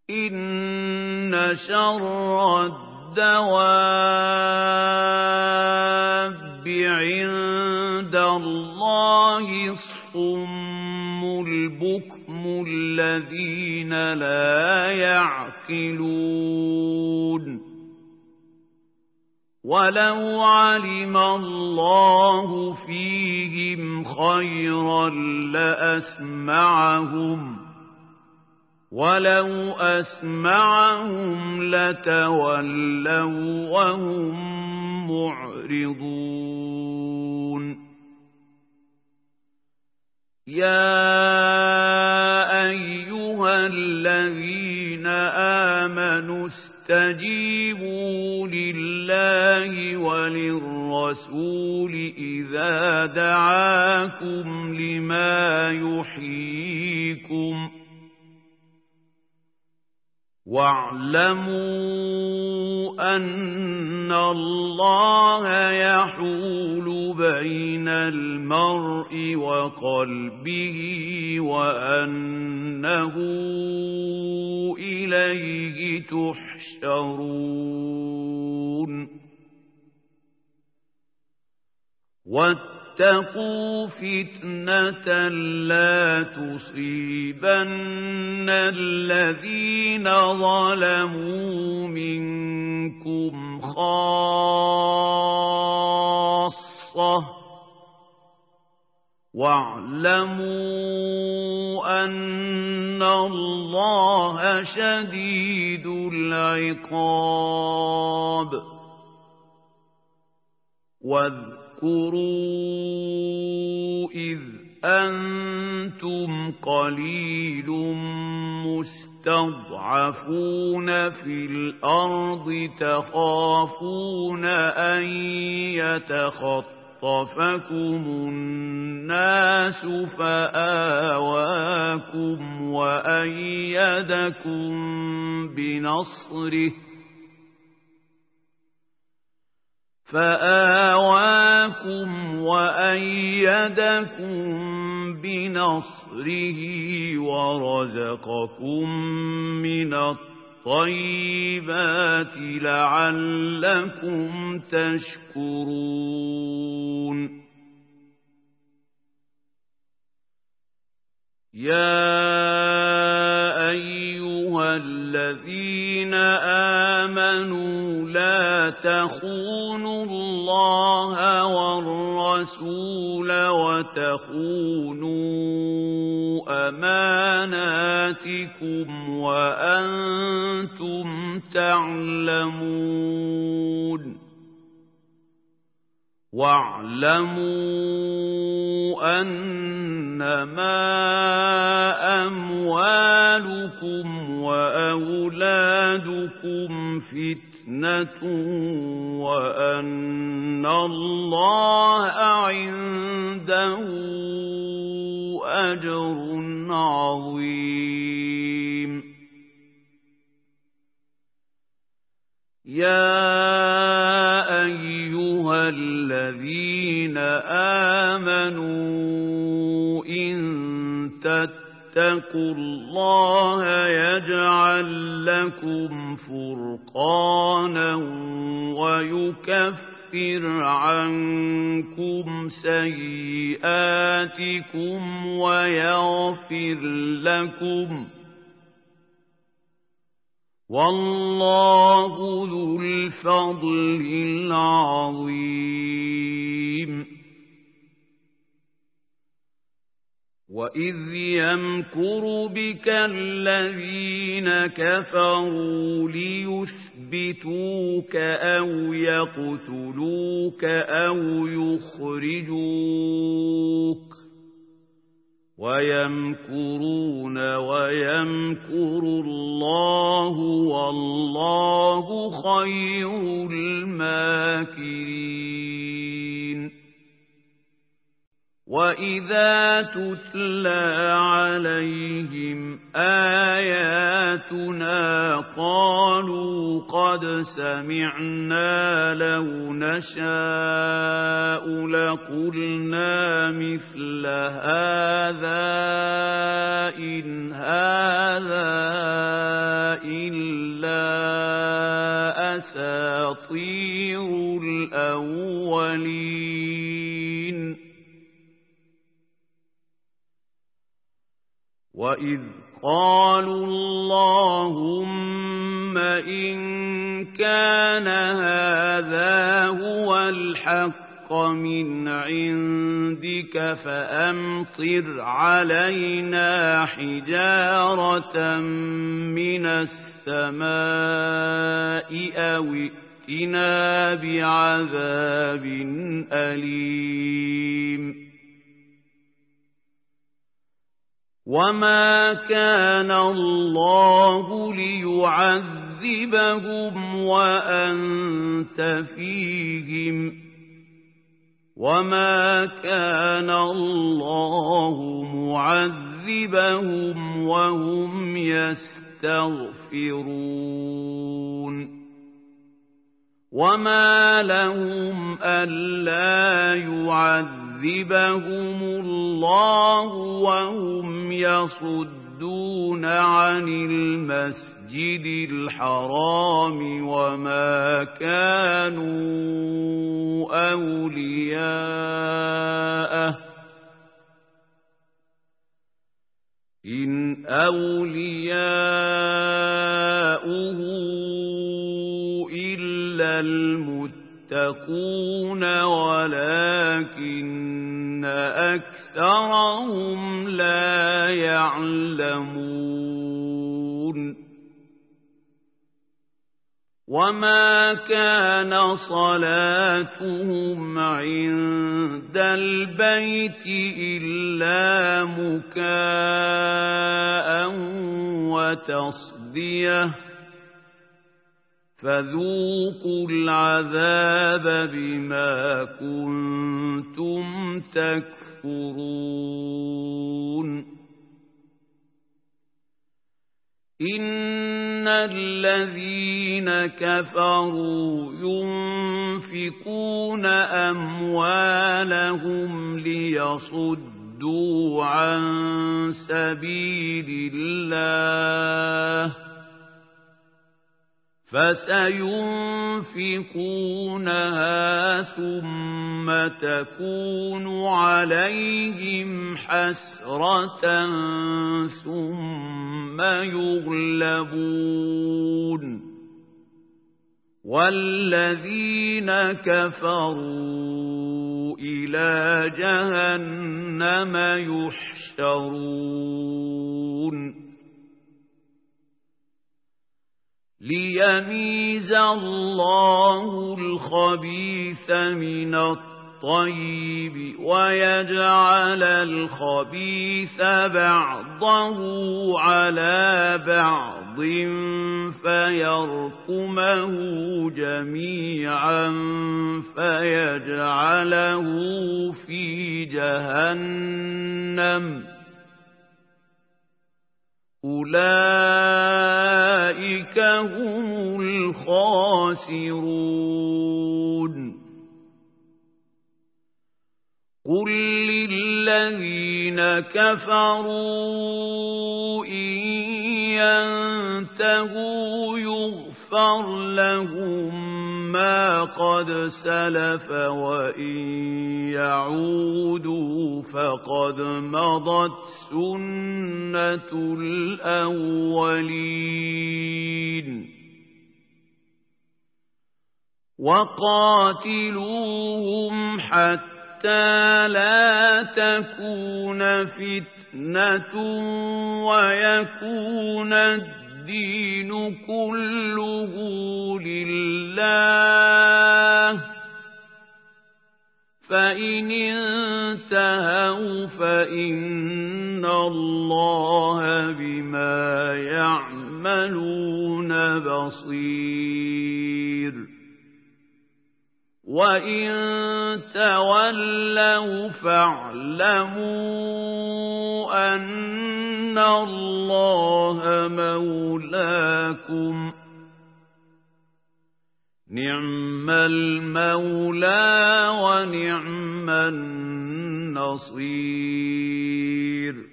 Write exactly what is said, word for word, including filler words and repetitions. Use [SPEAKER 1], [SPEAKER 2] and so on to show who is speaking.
[SPEAKER 1] إن شر الدواب عند الله الصم البكم الذين لا يعقلون ولو علم الله فيهم خيرا لأسمعهم ولو أسمعهم لتولوا وهم معرضون يا أيها الذين آمنوا استجيبوا لله وللرسول إذا دعاكم لما يحييكم واعلموا أن الله يحول بين المرء وقلبه وأنه إليه تحشرون واتقوا فتنة لا تصيبن الذين ظلموا منكم خاصة واعلموا أن الله شديد العقاب واذكروا إذ أنتم قليل مستضعفون في الأرض تخافون أن يتخطفكم الناس فآواكم وأيدكم بنصره فآواكم وأيدكم بنصره ورزقكم من الطيبات لعلكم تشكرون يا أيها الذين آمنوا لا تخونوا الله والرسول وتخونوا أماناتكم وأنتم تعلمون واعلموا أنما أموالكم وأولادكم فتنة وأن الله عنده أجر عظيم يا أيها الذين آمنوا إن تتقوا الله يجعل لكم فرقانا ويكفر عنكم سيئاتكم ويغفر لكم والله ذو الفضل العظيم وإذ يمكر بك الذين كفروا ليثبتوك أو يقتلوك أو يخرجوك ويمكرون ويمكر الله والله خير الماكرين وإذا تتلى عليهم آياتنا قالوا قد سمعنا لو نشاء لقلنا مثل هذا إن هذا وإذ قالوا اللهم إن كان هذا هو الحق من عندك فأمطر علينا حجارة من السماء أو ائتنا بعذاب أليم وما كان الله ليعذبهم وأنت فيهم وما كان الله معذبهم وهم يستغفرون وما لهم ألا يعذبهم الله وهم يصدون عن المسجد الحرام وما كانوا أولياءه إن أولياؤه إلا المتقون ولكن أكثرهم لا يعلمون وما كان صلاتهم عند البيت إلا مكاء وتصديه فذوقوا العذاب بما كنتم تكفرون إن الذين كفروا ينفقون أموالهم ليصدوا عن سبيل الله فسينفقونها ثم تكون عليهم حسرة ثم يغلبون والذين كفروا إلى جهنم يحشرون ليميز الله الخبيث من الطيب ويجعل الخبيث بعضه على بعض فيركمه جميعا فيجعله في جهنم أولئك هم الخاسرون قل للذين كفروا إن ينتهوا يغفر لهم ما قد سلف وإن يعودوا فقد مضت سنة الأولين وقاتلوهم حتى لا تكون فتنة ويكون الدين كله لله فإن انتهوا فإن الله بما يعملون بصير وإن تولوا فاعلموا أن الله مولاكم نعم المولى ونعم النصير